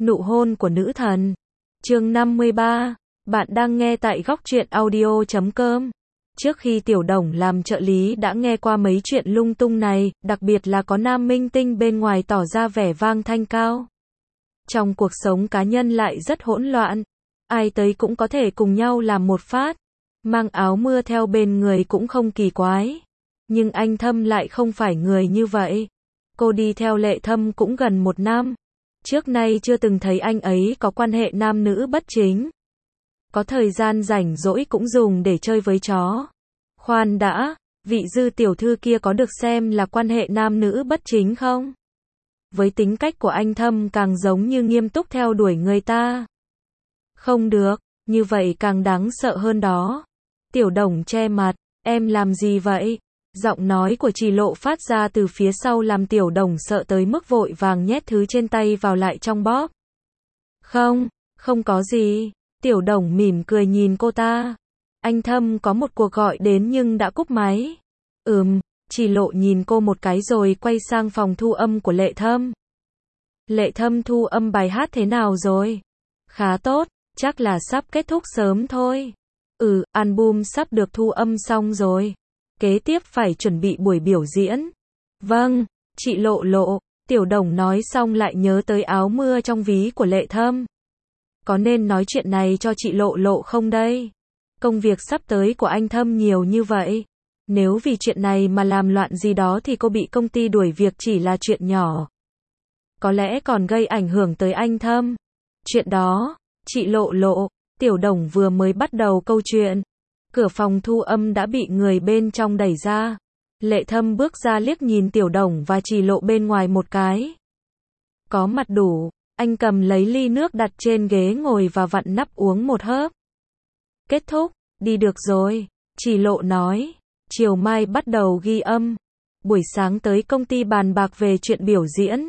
Nụ hôn của nữ thần. Chương 53. Bạn đang nghe tại góc truyện audio.com. Trước khi Tiểu Đồng làm trợ lý đã nghe qua mấy chuyện lung tung này, đặc biệt là có nam minh tinh bên ngoài tỏ ra vẻ vang thanh cao. Trong cuộc sống cá nhân lại rất hỗn loạn. Ai tới cũng có thể cùng nhau làm một phát. Mang áo mưa theo bên người cũng không kỳ quái. Nhưng anh Thâm lại không phải người như vậy. Cô đi theo Lệ Thâm cũng gần 1 năm. Trước nay chưa từng thấy anh ấy có quan hệ nam nữ bất chính. Có thời gian rảnh rỗi cũng dùng để chơi với chó. Khoan đã, vị Dư tiểu thư kia có được xem là quan hệ nam nữ bất chính không? Với tính cách của anh Thâm càng giống như nghiêm túc theo đuổi người ta. Không được, như vậy càng đáng sợ hơn đó. Tiểu Đồng che mặt, em làm gì vậy? Giọng nói của Trì Lộ phát ra từ phía sau làm Tiểu Đồng sợ tới mức vội vàng nhét thứ trên tay vào lại trong bóp. Không có gì. Tiểu Đồng mỉm cười nhìn cô ta. Anh Thâm có một cuộc gọi đến nhưng đã cúp máy. Trì Lộ nhìn cô một cái rồi quay sang phòng thu âm của Lệ Thâm. Lệ Thâm thu âm bài hát thế nào rồi? Khá tốt, chắc là sắp kết thúc sớm thôi. Album sắp được thu âm xong rồi. Kế tiếp phải chuẩn bị buổi biểu diễn. Vâng, chị Lộ. Tiểu Đồng nói xong lại nhớ tới áo mưa trong ví của Lệ Thâm. Có nên nói chuyện này cho chị Lộ không đây? Công việc sắp tới của anh Thâm nhiều như vậy. Nếu vì chuyện này mà làm loạn gì đó thì cô bị công ty đuổi việc chỉ là chuyện nhỏ. Có lẽ còn gây ảnh hưởng tới anh Thâm. Chuyện đó, chị Lộ. Tiểu Đồng vừa mới bắt đầu câu chuyện. Cửa phòng thu âm đã bị người bên trong đẩy ra. Lệ Thâm bước ra liếc nhìn Tiểu Đồng và Trì Lộ bên ngoài một cái. Có mặt đủ, anh cầm lấy ly nước đặt trên ghế ngồi và vặn nắp uống một hớp. Kết thúc, đi được rồi, Trì Lộ nói. Chiều mai bắt đầu ghi âm. Buổi sáng tới công ty bàn bạc về chuyện biểu diễn.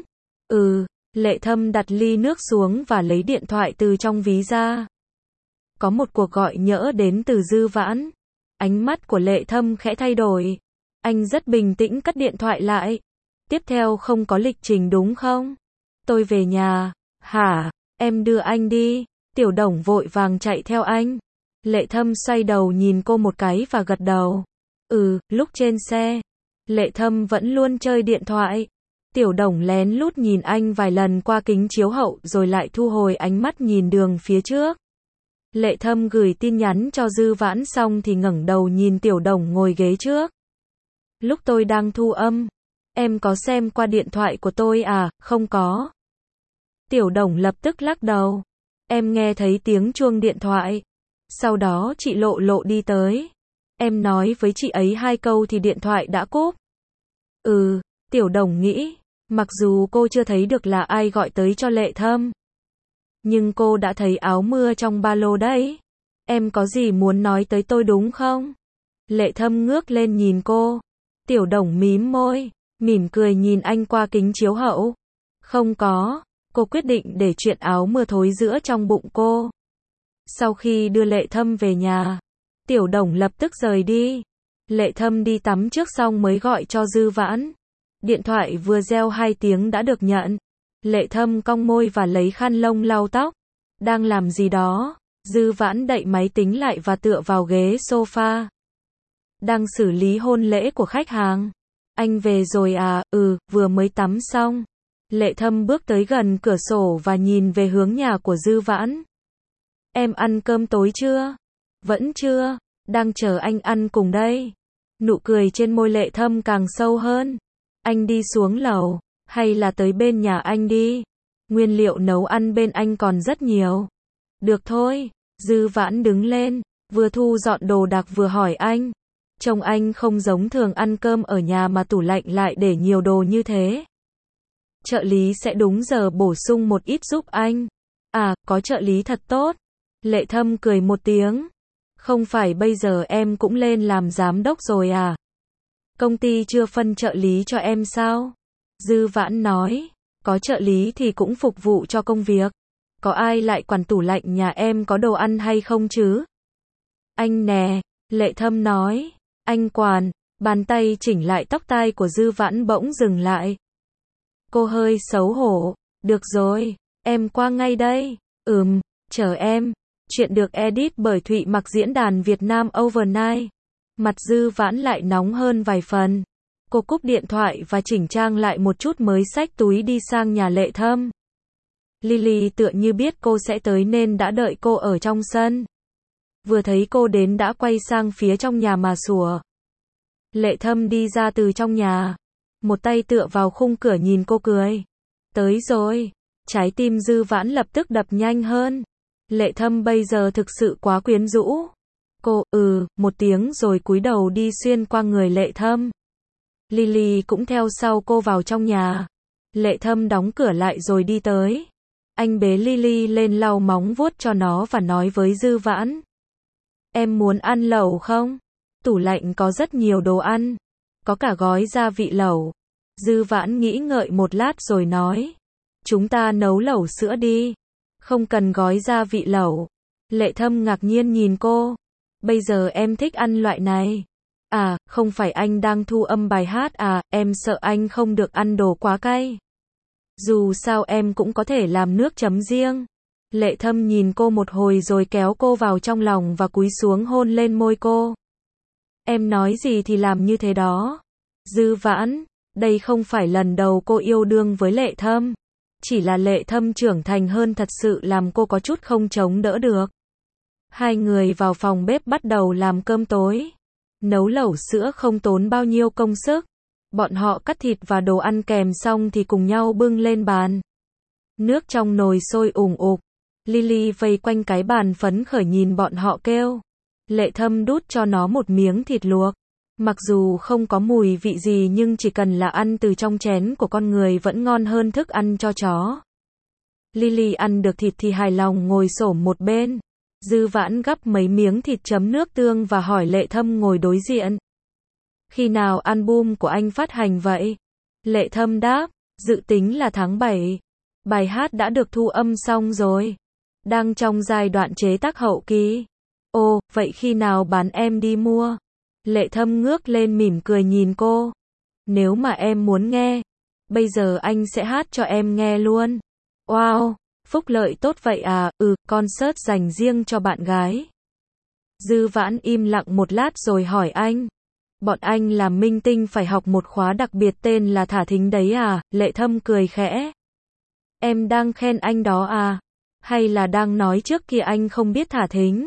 Lệ Thâm đặt ly nước xuống và lấy điện thoại từ trong ví ra. Có một cuộc gọi nhỡ đến từ Dư Vãn. Ánh mắt của Lệ Thâm khẽ thay đổi. Anh rất bình tĩnh cất điện thoại lại. Tiếp theo không có lịch trình đúng không? Tôi về nhà. Hả? Em đưa anh đi. Tiểu Đồng vội vàng chạy theo anh. Lệ Thâm xoay đầu nhìn cô một cái và gật đầu. Lúc trên xe. Lệ Thâm vẫn luôn chơi điện thoại. Tiểu Đồng lén lút nhìn anh vài lần qua kính chiếu hậu rồi lại thu hồi ánh mắt nhìn đường phía trước. Lệ Thâm gửi tin nhắn cho Dư Vãn xong thì ngẩng đầu nhìn Tiểu Đồng ngồi ghế trước. Lúc tôi đang thu âm, em có xem qua điện thoại của tôi à? Không có. Tiểu Đồng lập tức lắc đầu. Em nghe thấy tiếng chuông điện thoại. Sau đó chị Lộ đi tới. Em nói với chị ấy 2 câu thì điện thoại đã cúp. Tiểu Đồng nghĩ, mặc dù cô chưa thấy được là ai gọi tới cho Lệ Thâm. Nhưng cô đã thấy áo mưa trong ba lô đấy. Em có gì muốn nói tới tôi đúng không? Lệ Thâm ngước lên nhìn cô. Tiểu Đồng mím môi, mỉm cười nhìn anh qua kính chiếu hậu. Không có. Cô quyết định để chuyện áo mưa thối rữa trong bụng cô. Sau khi đưa Lệ Thâm về nhà, Tiểu Đồng lập tức rời đi. Lệ Thâm đi tắm trước xong mới gọi cho Dư Vãn. Điện thoại vừa reo 2 tiếng đã được nhận. Lệ Thâm cong môi và lấy khăn lông lau tóc. Đang làm gì đó? Dư Vãn đậy máy tính lại và tựa vào ghế sofa. Đang xử lý hôn lễ của khách hàng. Anh về rồi à? Vừa mới tắm xong. Lệ Thâm bước tới gần cửa sổ và nhìn về hướng nhà của Dư Vãn. Em ăn cơm tối chưa? Vẫn chưa, đang chờ anh ăn cùng đây. Nụ cười trên môi Lệ Thâm càng sâu hơn. Anh đi xuống lầu, hay là tới bên nhà anh đi? Nguyên liệu nấu ăn bên anh còn rất nhiều. Được thôi. Dư Vãn đứng lên, vừa thu dọn đồ đạc vừa hỏi anh. Trông anh không giống thường ăn cơm ở nhà mà tủ lạnh lại để nhiều đồ như thế. Trợ lý sẽ đúng giờ bổ sung một ít giúp anh. À, có trợ lý thật tốt. Lệ Thâm cười một tiếng. Không phải bây giờ em cũng lên làm giám đốc rồi à? Công ty chưa phân trợ lý cho em sao? Dư Vãn nói. Có trợ lý thì cũng phục vụ cho công việc. Có ai lại quản tủ lạnh nhà em có đồ ăn hay không chứ? Anh nè, Lệ Thâm nói. Anh quản. Bàn tay chỉnh lại tóc tai của Dư Vãn bỗng dừng lại. Cô hơi xấu hổ. Được rồi, Em qua ngay đây. Chờ em. Chuyện được edit bởi Thụy Mặc diễn đàn Việt Nam Overnight. Mặt Dư Vãn lại nóng hơn vài phần. Cô cúp điện thoại và chỉnh trang lại một chút mới xách túi đi sang nhà Lệ Thâm. Lily tựa như biết cô sẽ tới nên đã đợi cô ở trong sân. Vừa thấy cô đến đã quay sang phía trong nhà mà sủa. Lệ Thâm đi ra từ trong nhà. Một tay tựa vào khung cửa nhìn cô cười. Tới rồi. Trái tim Dư Vãn lập tức đập nhanh hơn. Lệ Thâm bây giờ thực sự quá quyến rũ. Cô, một tiếng rồi cúi đầu đi xuyên qua người Lệ Thâm. Lily cũng theo sau cô vào trong nhà. Lệ Thâm đóng cửa lại rồi đi tới. Anh bế Lily lên lau móng vuốt cho nó và nói với Dư Vãn. Em muốn ăn lẩu không? Tủ lạnh có rất nhiều đồ ăn. Có cả gói gia vị lẩu. Dư Vãn nghĩ ngợi một lát rồi nói. Chúng ta nấu lẩu sữa đi. Không cần gói gia vị lẩu. Lệ Thâm ngạc nhiên nhìn cô. Bây giờ em thích ăn loại này. À, không phải anh đang thu âm bài hát à, em sợ anh không được ăn đồ quá cay. Dù sao em cũng có thể làm nước chấm riêng. Lệ Thâm nhìn cô một hồi rồi kéo cô vào trong lòng và cúi xuống hôn lên môi cô. Em nói gì thì làm như thế đó. Dư Vãn, đây không phải lần đầu cô yêu đương với Lệ Thâm. Chỉ là Lệ Thâm trưởng thành hơn thật sự làm cô có chút không chống đỡ được. Hai người vào phòng bếp bắt đầu làm cơm tối. Nấu lẩu sữa không tốn bao nhiêu công sức. Bọn họ cắt thịt và đồ ăn kèm xong thì cùng nhau bưng lên bàn. Nước trong nồi sôi ủng ục. Lily vây quanh cái bàn phấn khởi nhìn bọn họ kêu. Lệ Thâm đút cho nó một miếng thịt luộc. Mặc dù không có mùi vị gì nhưng chỉ cần là ăn từ trong chén của con người vẫn ngon hơn thức ăn cho chó. Lily ăn được thịt thì hài lòng ngồi xổm một bên. Dư Vãn gắp mấy miếng thịt chấm nước tương và hỏi Lệ Thâm ngồi đối diện. Khi nào album của anh phát hành vậy? Lệ Thâm đáp, dự tính là tháng 7. Bài hát đã được thu âm xong rồi. Đang trong giai đoạn chế tác hậu kỳ. Ồ, vậy khi nào bán em đi mua? Lệ Thâm ngước lên mỉm cười nhìn cô. Nếu mà em muốn nghe, bây giờ anh sẽ hát cho em nghe luôn. Wow, phúc lợi tốt vậy à, concert dành riêng cho bạn gái. Dư Vãn im lặng một lát rồi hỏi anh. Bọn anh làm minh tinh phải học một khóa đặc biệt tên là thả thính đấy à? Lệ Thâm cười khẽ. Em đang khen anh đó à? Hay là đang nói trước kia anh không biết thả thính?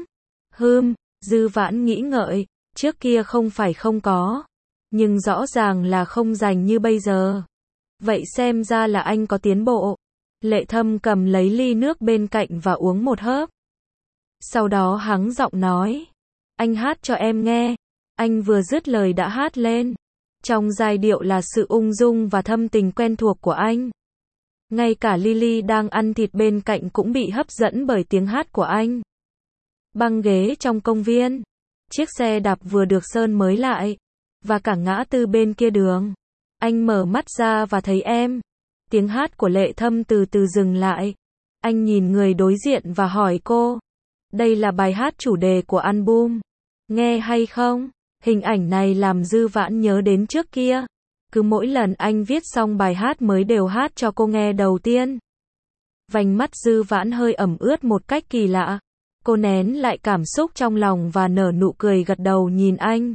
Dư Vãn nghĩ ngợi, trước kia không phải không có, nhưng rõ ràng là không dành như bây giờ. Vậy xem ra là anh có tiến bộ. Lệ Thâm cầm lấy ly nước bên cạnh và uống một hớp. Sau đó hắng giọng nói, anh hát cho em nghe. Anh vừa dứt lời đã hát lên. Trong giai điệu là sự ung dung và thâm tình quen thuộc của anh. Ngay cả Lily đang ăn thịt bên cạnh cũng bị hấp dẫn bởi tiếng hát của anh. Băng ghế trong công viên. Chiếc xe đạp vừa được sơn mới lại. Và cả ngã tư bên kia đường. Anh mở mắt ra và thấy em. Tiếng hát của Lệ Thâm từ từ dừng lại. Anh nhìn người đối diện và hỏi cô. Đây là bài hát chủ đề của album. Nghe hay không? Hình ảnh này làm Dư Vãn nhớ đến trước kia. Cứ mỗi lần anh viết xong bài hát mới đều hát cho cô nghe đầu tiên. Vành mắt Dư Vãn hơi ẩm ướt một cách kỳ lạ. Cô nén lại cảm xúc trong lòng và nở nụ cười gật đầu nhìn anh.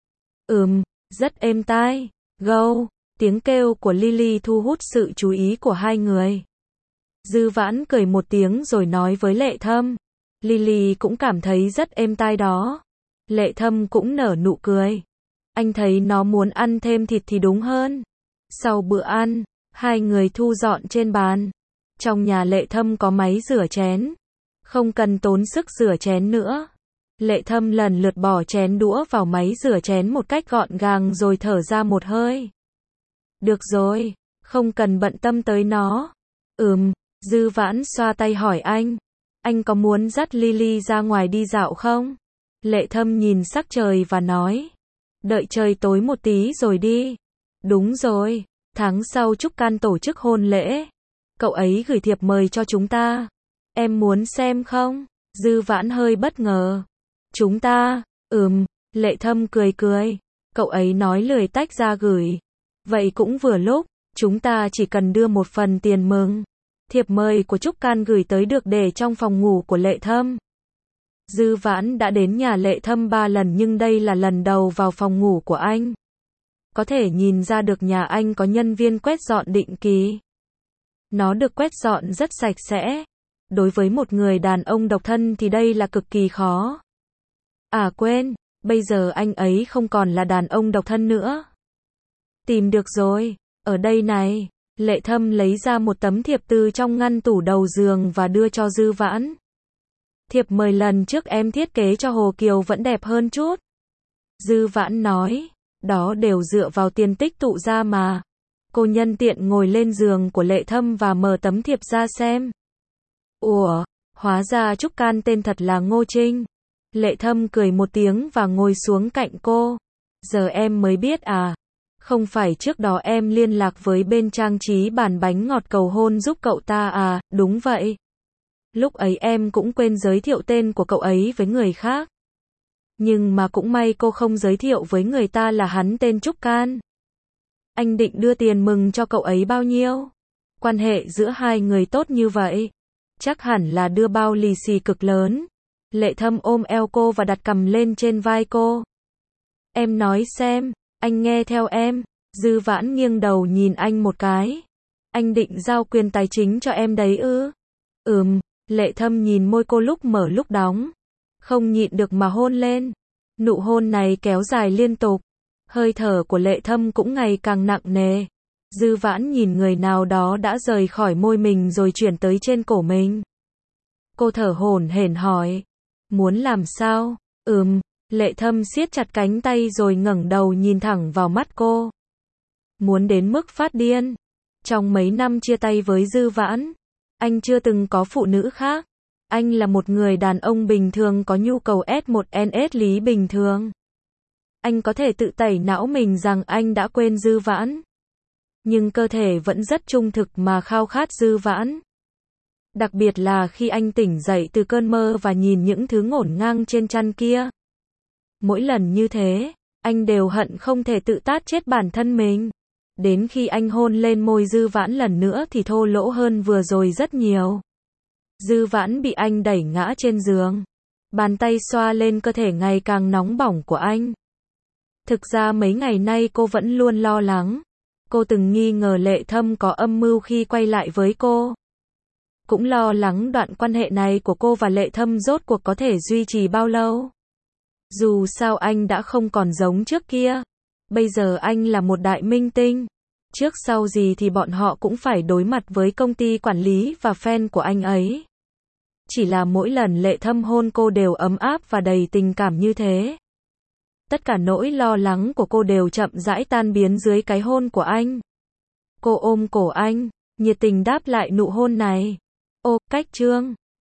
Rất êm tai. Go, tiếng kêu của Lily thu hút sự chú ý của hai người. Dư Vãn cười một tiếng rồi nói với Lệ Thâm. Lily cũng cảm thấy rất êm tai đó. Lệ Thâm cũng nở nụ cười. Anh thấy nó muốn ăn thêm thịt thì đúng hơn. Sau bữa ăn, hai người thu dọn trên bàn. Trong nhà Lệ Thâm có máy rửa chén. Không cần tốn sức rửa chén nữa. Lệ Thâm lần lượt bỏ chén đũa vào máy rửa chén một cách gọn gàng rồi thở ra một hơi. Được rồi, không cần bận tâm tới nó. Dư Vãn xoa tay hỏi anh. Anh có muốn dắt Lily ra ngoài đi dạo không? Lệ Thâm nhìn sắc trời và nói. Đợi trời tối một tí rồi đi. Đúng rồi, tháng sau Trúc Can tổ chức hôn lễ. Cậu ấy gửi thiệp mời cho chúng ta. Em muốn xem không? Dư Vãn hơi bất ngờ. Chúng ta, Lệ Thâm cười cười. Cậu ấy nói lười tách ra gửi. Vậy cũng vừa lúc, chúng ta chỉ cần đưa một phần tiền mừng. Thiệp mời của Trúc Can gửi tới được để trong phòng ngủ của Lệ Thâm. Dư Vãn đã đến nhà Lệ Thâm 3 lần nhưng đây là lần đầu vào phòng ngủ của anh. Có thể nhìn ra được nhà anh có nhân viên quét dọn định kỳ. Nó được quét dọn rất sạch sẽ. Đối với một người đàn ông độc thân thì đây là cực kỳ khó. À quên, bây giờ anh ấy không còn là đàn ông độc thân nữa. Tìm được rồi, ở đây này. Lệ Thâm lấy ra một tấm thiệp từ trong ngăn tủ đầu giường và đưa cho Dư Vãn. Thiệp mời lần trước em thiết kế cho Hồ Kiều vẫn đẹp hơn chút. Dư Vãn nói, đó đều dựa vào tiền tích tụ ra mà. Cô nhân tiện ngồi lên giường của Lệ Thâm và mở tấm thiệp ra xem. Ủa, hóa ra Trúc Can tên thật là Ngô Trinh. Lệ Thâm cười một tiếng và ngồi xuống cạnh cô. Giờ em mới biết à? Không phải trước đó em liên lạc với bên trang trí bàn bánh ngọt cầu hôn giúp cậu ta à? Đúng vậy. Lúc ấy em cũng quên giới thiệu tên của cậu ấy với người khác. Nhưng mà cũng may cô không giới thiệu với người ta là hắn tên Trúc Can. Anh định đưa tiền mừng cho cậu ấy bao nhiêu? Quan hệ giữa hai người tốt như vậy. Chắc hẳn là đưa bao lì xì cực lớn. Lệ Thâm ôm eo cô và đặt cằm lên trên vai cô. Em nói xem, anh nghe theo em. Dư Vãn nghiêng đầu nhìn anh một cái. Anh định giao quyền tài chính cho em đấy ư? Lệ Thâm nhìn môi cô lúc mở lúc đóng. Không nhịn được mà hôn lên. Nụ hôn này kéo dài liên tục. Hơi thở của Lệ Thâm cũng ngày càng nặng nề. Dư Vãn nhìn người nào đó đã rời khỏi môi mình rồi chuyển tới trên cổ mình. Cô thở hổn hển hỏi. Muốn làm sao? Lệ Thâm siết chặt cánh tay rồi ngẩng đầu nhìn thẳng vào mắt cô. Muốn đến mức phát điên. Trong mấy năm chia tay với Dư Vãn, anh chưa từng có phụ nữ khác. Anh là một người đàn ông bình thường có nhu cầu S1NS lý bình thường. Anh có thể tự tẩy não mình rằng anh đã quên Dư Vãn. Nhưng cơ thể vẫn rất trung thực mà khao khát Dư Vãn. Đặc biệt là khi anh tỉnh dậy từ cơn mơ và nhìn những thứ ngổn ngang trên chăn kia. Mỗi lần như thế, anh đều hận không thể tự tát chết bản thân mình. Đến khi anh hôn lên môi Dư Vãn lần nữa thì thô lỗ hơn vừa rồi rất nhiều. Dư Vãn bị anh đẩy ngã trên giường. Bàn tay xoa lên cơ thể ngày càng nóng bỏng của anh. Thực ra mấy ngày nay cô vẫn luôn lo lắng. Cô từng nghi ngờ Lệ Thâm có âm mưu khi quay lại với cô. Cũng lo lắng đoạn quan hệ này của cô và Lệ Thâm rốt cuộc có thể duy trì bao lâu. Dù sao anh đã không còn giống trước kia. Bây giờ anh là một đại minh tinh. Trước sau gì thì bọn họ cũng phải đối mặt với công ty quản lý và fan của anh ấy. Chỉ là mỗi lần Lệ Thâm hôn cô đều ấm áp và đầy tình cảm như thế. Tất cả nỗi lo lắng của cô đều chậm rãi tan biến dưới cái hôn của anh. Cô ôm cổ anh, nhiệt tình đáp lại nụ hôn này. Ô, cách chương.